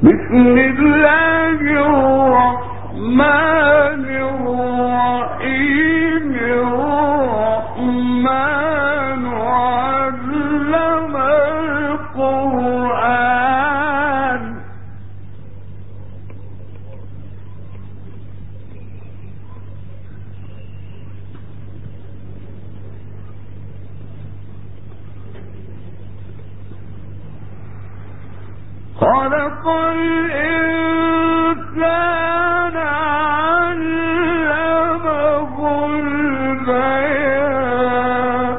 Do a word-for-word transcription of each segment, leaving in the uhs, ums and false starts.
بسم الله الرحمن الرحيم الرحمن علم القرآن خلق الإنسان علمه البيان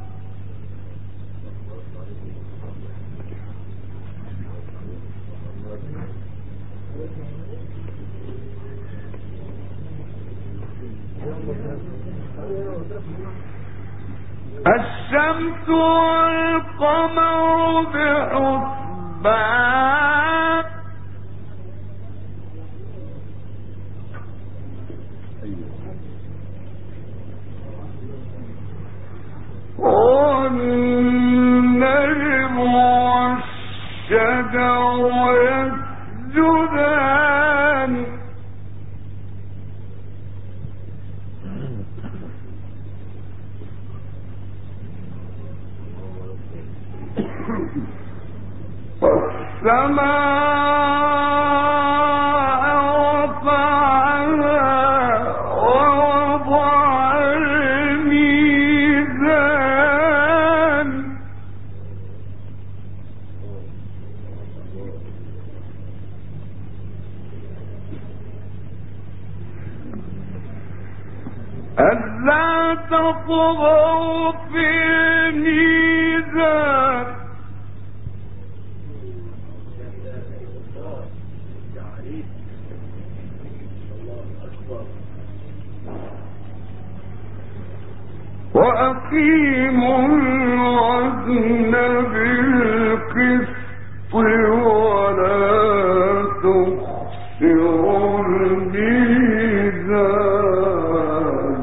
الشمس والقمر بحسبان والنجم والشجر يسجدان والسماء رفعها ووضع الميزان ألا تطغوا في الميزان وأقيموا الوزن بالقسط ولا تخسروا الميزان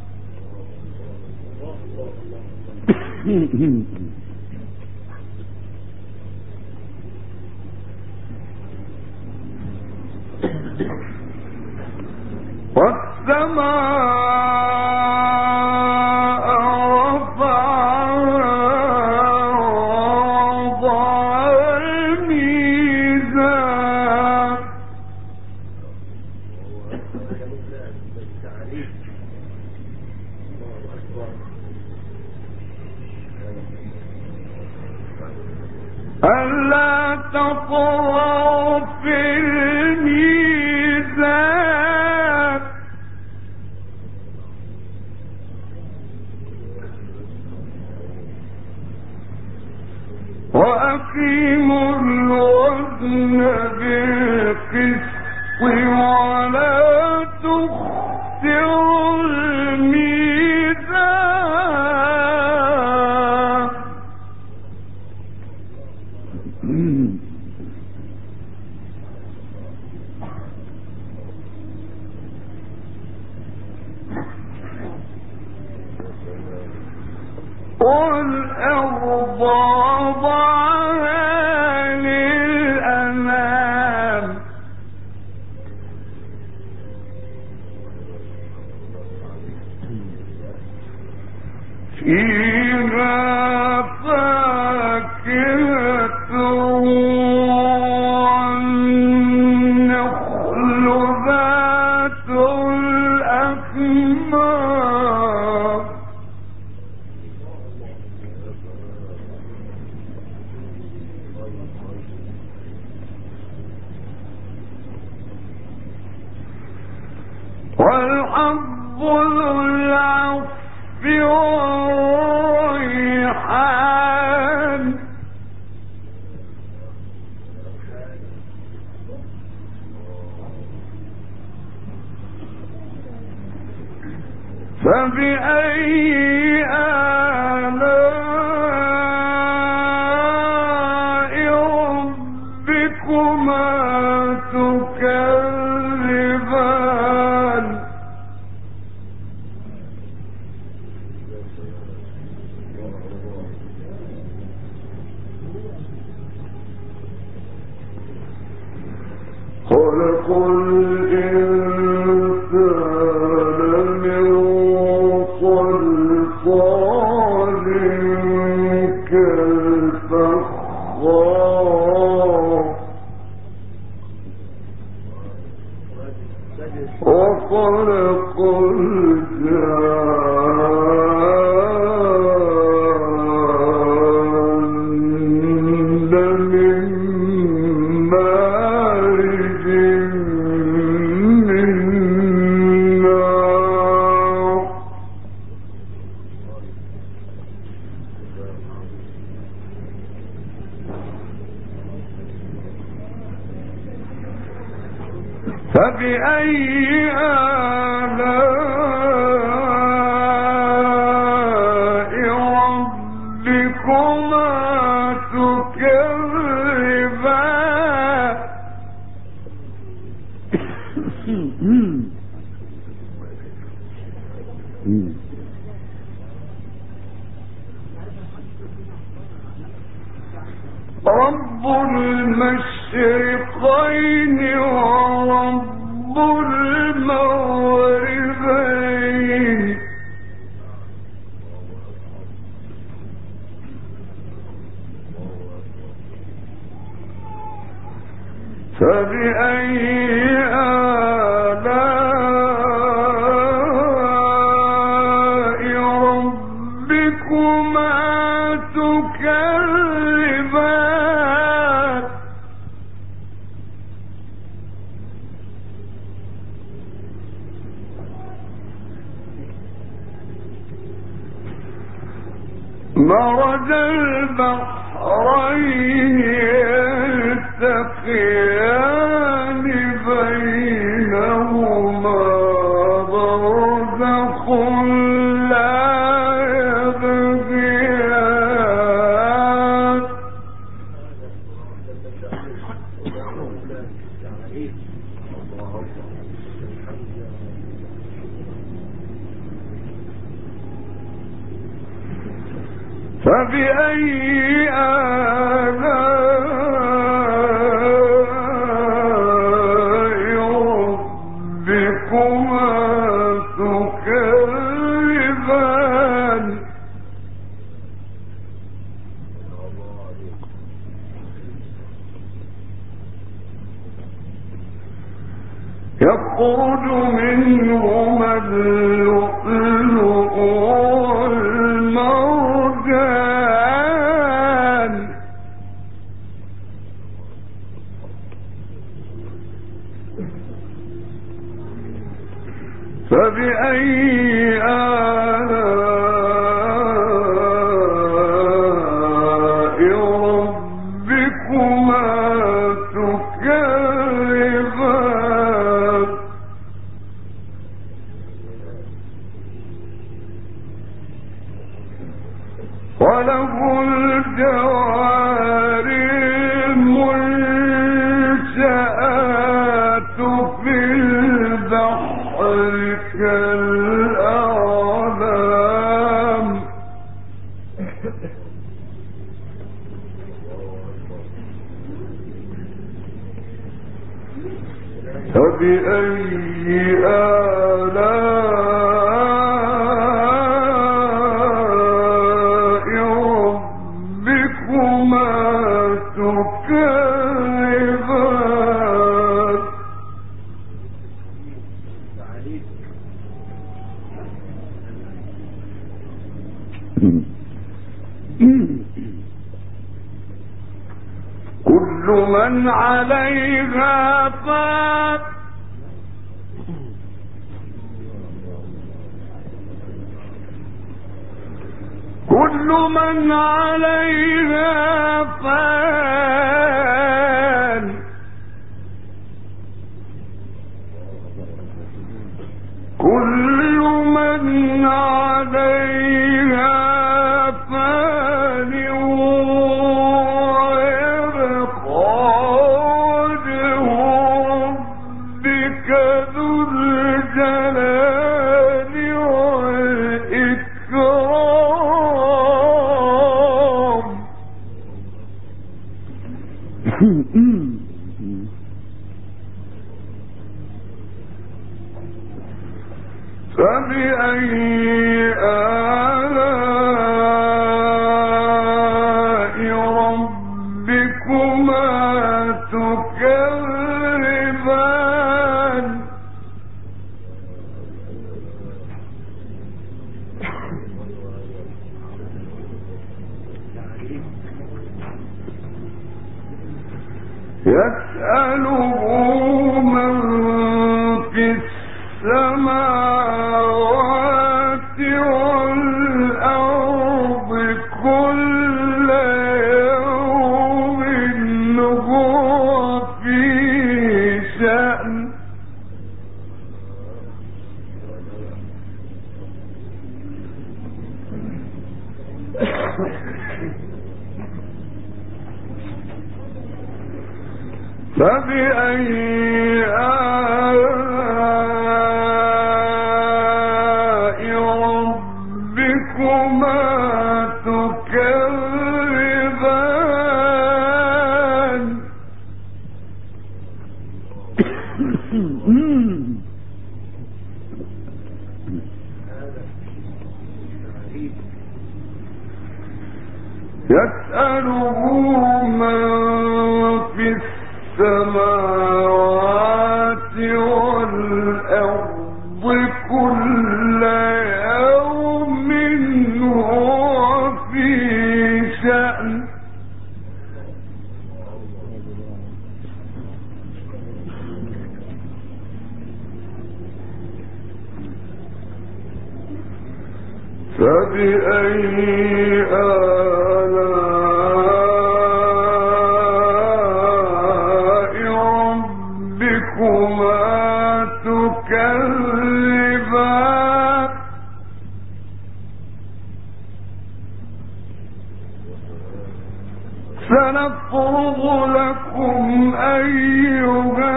والسماء رفعها ووضع الميزان ألا تطغوا في الميزان وأقيموا الوزن بالقسط ولا تخسروا الميزان والأرض وضعها للأنام فيها فاكهة والنخل ذات الأكمام والحب ذو العصف والريحان فبأي آلاء ربكما تكذبان فبأي آلاء ربكما تكذبان رب المشرقين ورب المغربين فبأي آلاء ربكما تكذبان مرج البحرين يلتقيان بينهما برزخ لا يبغيان فبأي آلاء ربكما تكذبان يخرج منهما اللؤلؤ والمرجان فبأي آلاء ربكما تكذبان وله الجوار المنشآت في البحر كالأعلام فبأي آلاء ربكما تكذبان كل من عليها فان كل من عليها فان كل من عليها فان ويبقى وجه ربك ذو الجلال والإكرام فبأي آلاء ربكما تكذبان يسأله من في السماوات والأرض كل يوم هو في شأن فبأي آلاء ربكما تكذبان يسأله من في السماوات والأرض كل يوم هو في شأن فبأي آلاء ربكما تكذبان سنفرغ لكم أيها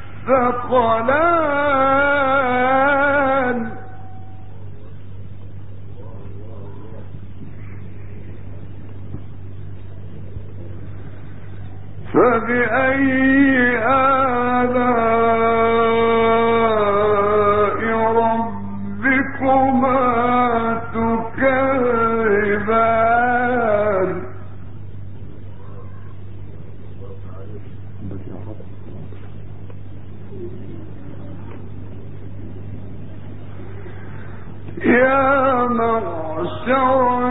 الثقلان فبأي آلاء ربكما تكذبان يا معشر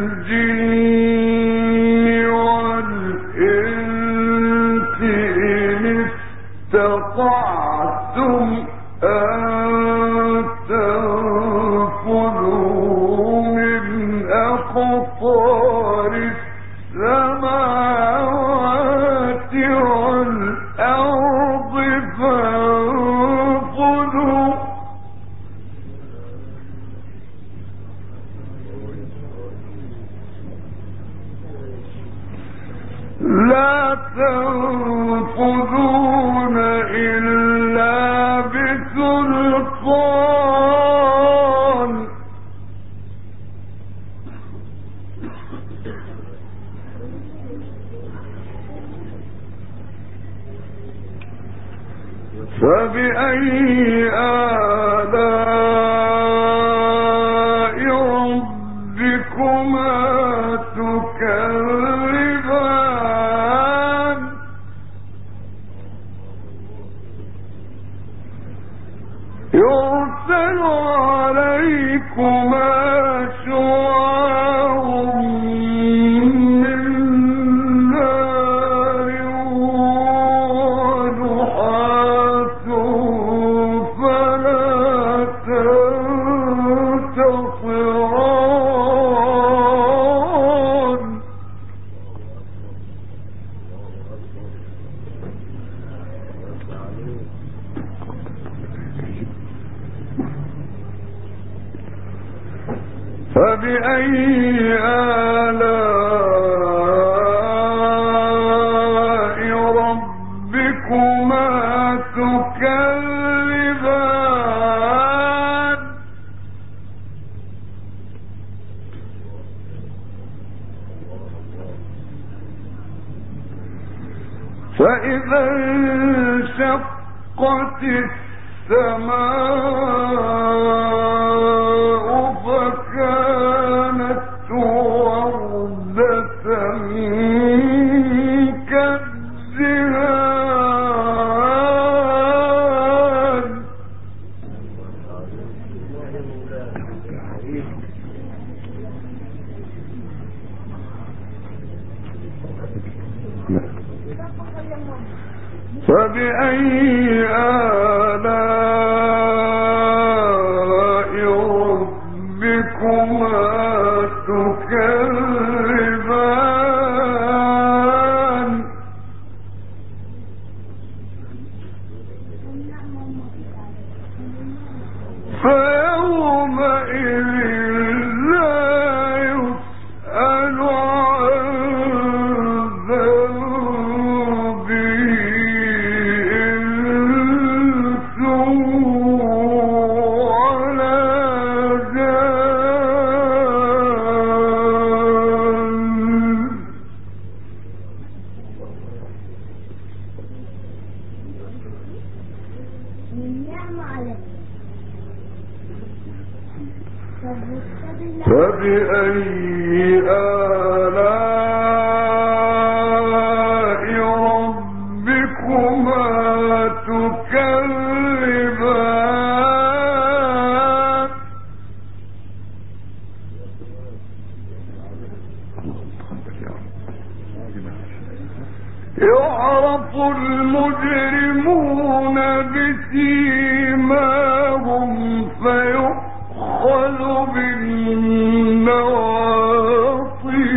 الجن والإنس إن استطعتم أن تنفذوا من أقطار السماوات والأرض فانفذوا لا تنفذون إلا بسلطان فبأي آلاء ربكما تكذبان يرسل عليكما شواظ من نار ونحاس فلا تنتصران فبأي آلاء ربكما تكذبان فإذا انشقت السماء فبأي آلاء ربكما تكذبان فيومئذ لا يسأل عن ذنبه إنس ولا جان فبأي آلاء ربكما تكذبان يعرف المجرمون بسيماهم فيؤخذ بالنواصي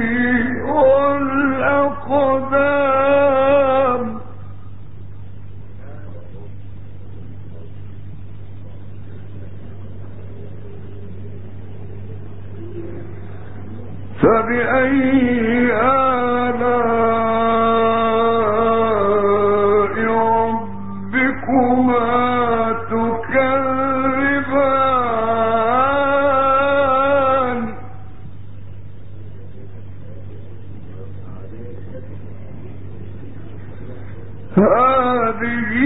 والأقدام فبأي آلاء ربكما تكذبان هذه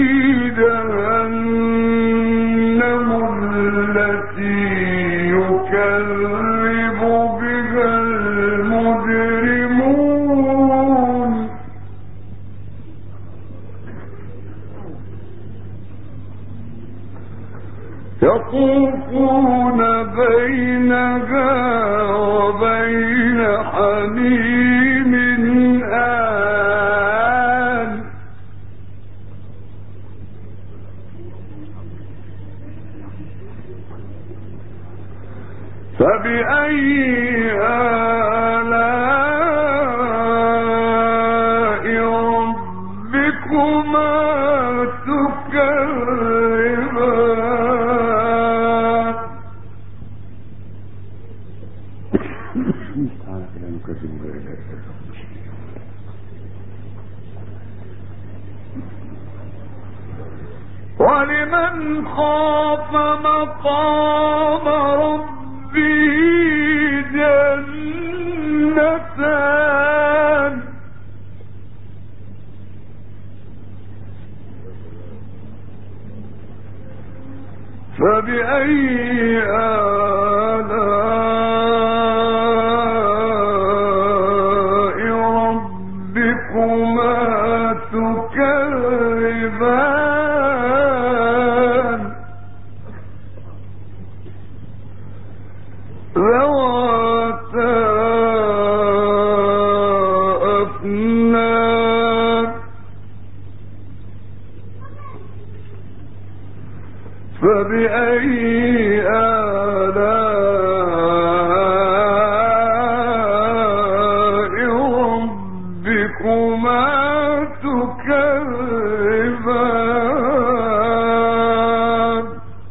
جهنم التي يكذب بها المجرمون يطوفون بينها وبين حميم آن فبأي آلاء ربكما تكذبان ولمن خاف مقام ربه جنتان فبأي آلاء ربكما تكذبان ذواتا أفنان فبأي آلاء ربكما تكذبان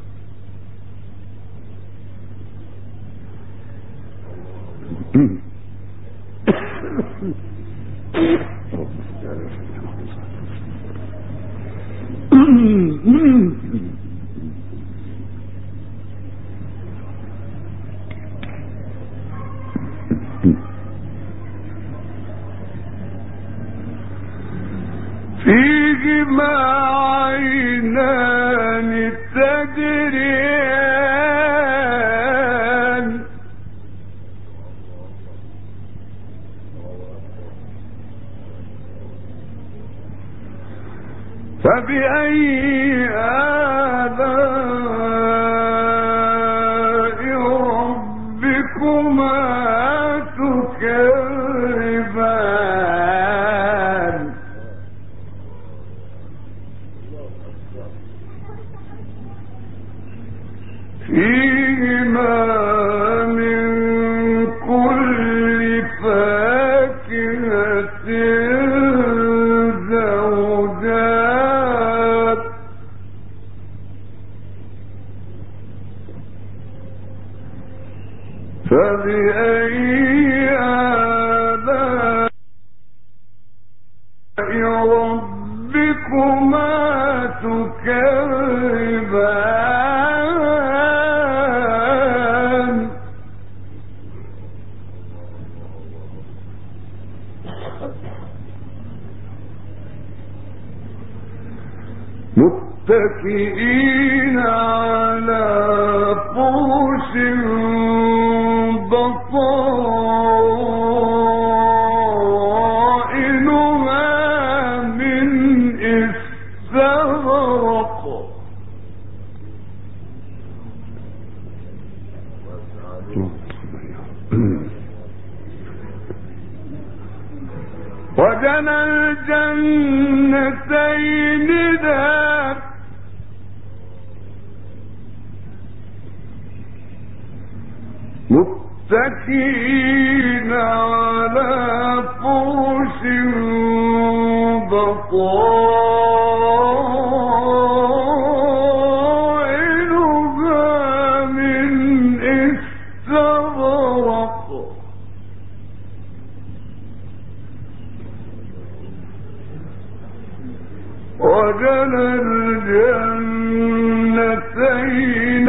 فيهما عينان تجريان فبأي آلاء ربكما تكذبان زوجات فبأي آلاء ربكما تكذبان متكئين على فرش بطائنها من استبرق وجنى الجنتين دان متكئين على فرش بطائنها من استبرق وجنى الجنتين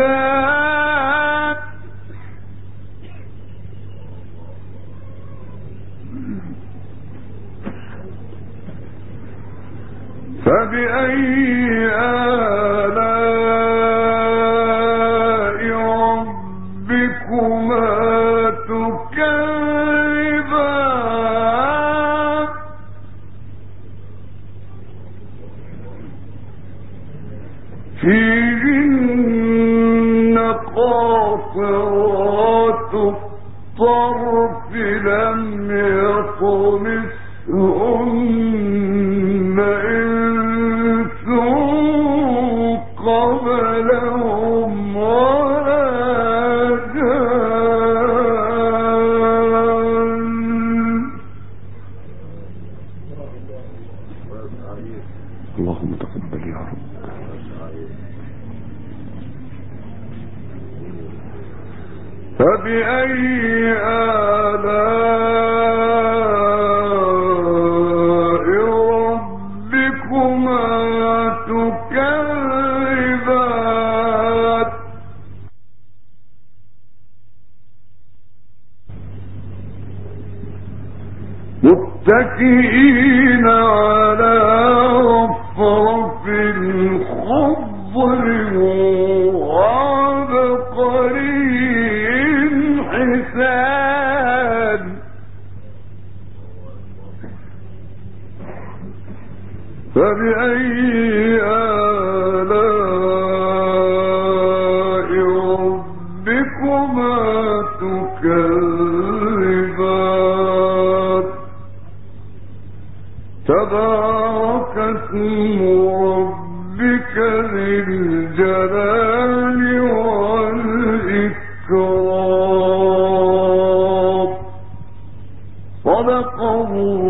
فبأي آلاء ربكما تكذبان فيهن قاصرات الطرف لم يطمثهن إنس قبلهم ولا جان اللهم تقبل يا رب. فبأي آلاء ربكما تكذبان متكئين على رفرف خضر وعبقري حسان فبأي آلاء ربكما تكذبان تبارك اسم ربك ذي الجلال والإكرام صدق الله